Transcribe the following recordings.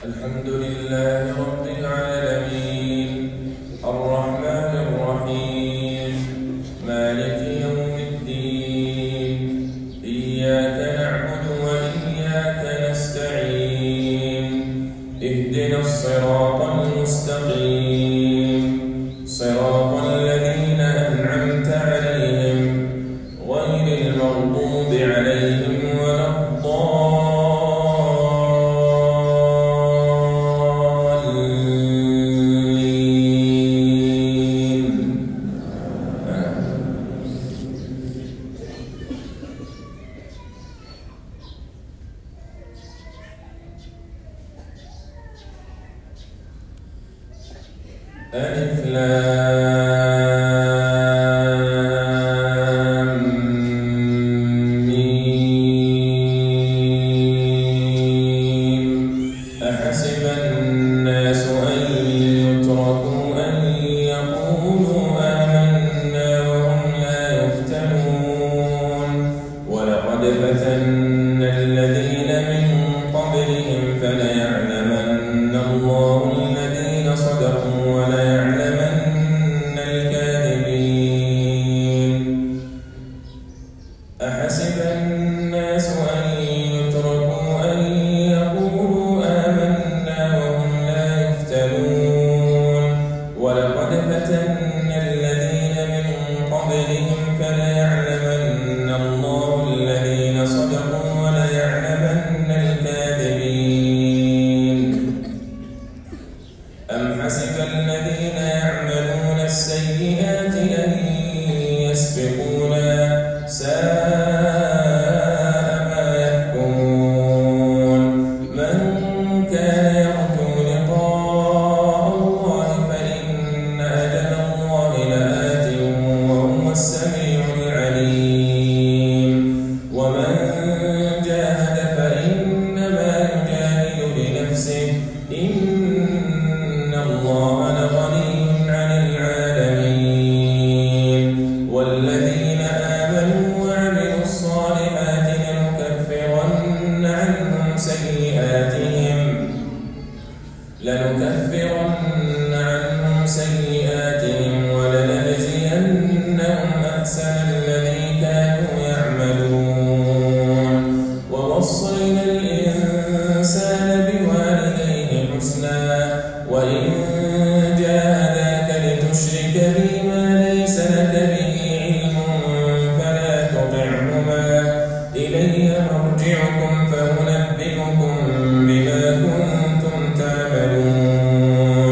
الحمد لله رب العالمين الرحمن الرحيم مالك يوم الدين إياك نعبد وإياك نستعين اهدنا الصراط المستقيم صراط الذين أنعمت عليهم غير المغضوب عليهم ولا ألف لام ميم أحسب الناس أن يتركوا أن يقولوا آمنا وهم لا يفتنون ولقد فتنا الذين من قبلهم فليعلمن الله الذين صدقوا وليعلمن الكاذبين أحسب الناس أن يتركوا أن يقولوا آمنا وهم لا يفتنون ولقد فتنا الذين من قبلهم فليعلمن الله الذين صدقوا وليعلمن الكاذبين أم حسب الذين يعملون السيئات أن يسبقونا ساء ما يحكمون من كان يرجو لقاء الله فإن أجل الله لآت وهو السميع العليم ومن جاهد فإنما يجاهد لنفسه إن الله لغني عن العالمين والذين آمنوا وعملوا الصالحات لنكفرن عنهم سيئاتهم ولنجزينهم أحسن الذي كانوا يعملون ووصينا الإنسان بوالديه حسنا وإن جاهداك لتشرك بي ما ليس لك به علم فلا تطعهما إلي مرجعكم فأنبئكم بما كنتم تعملون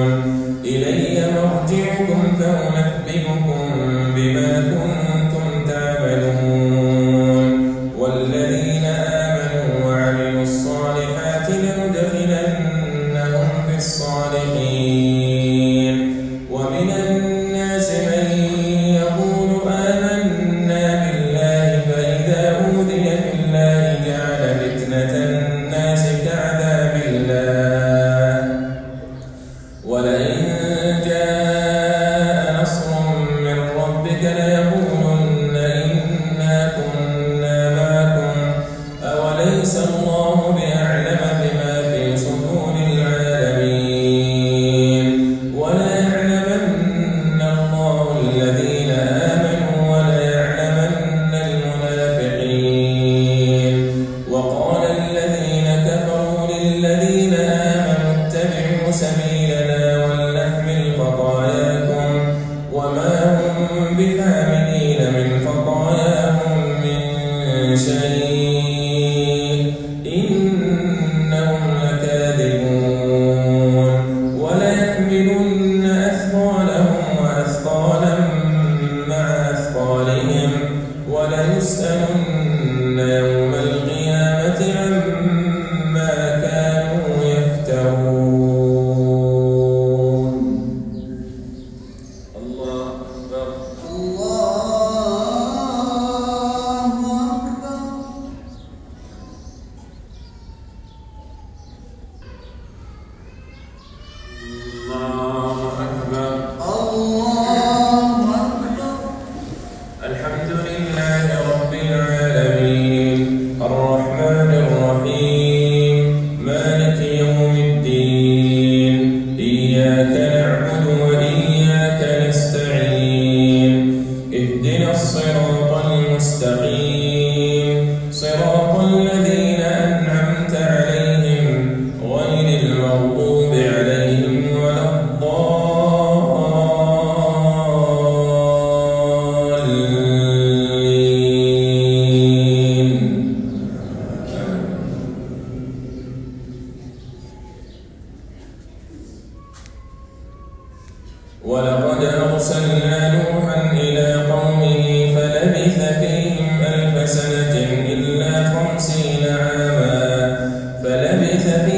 ولقد أرسلنا نوحا إلى قومه فلبث فيهم 1000 سنة إلا 50 عاما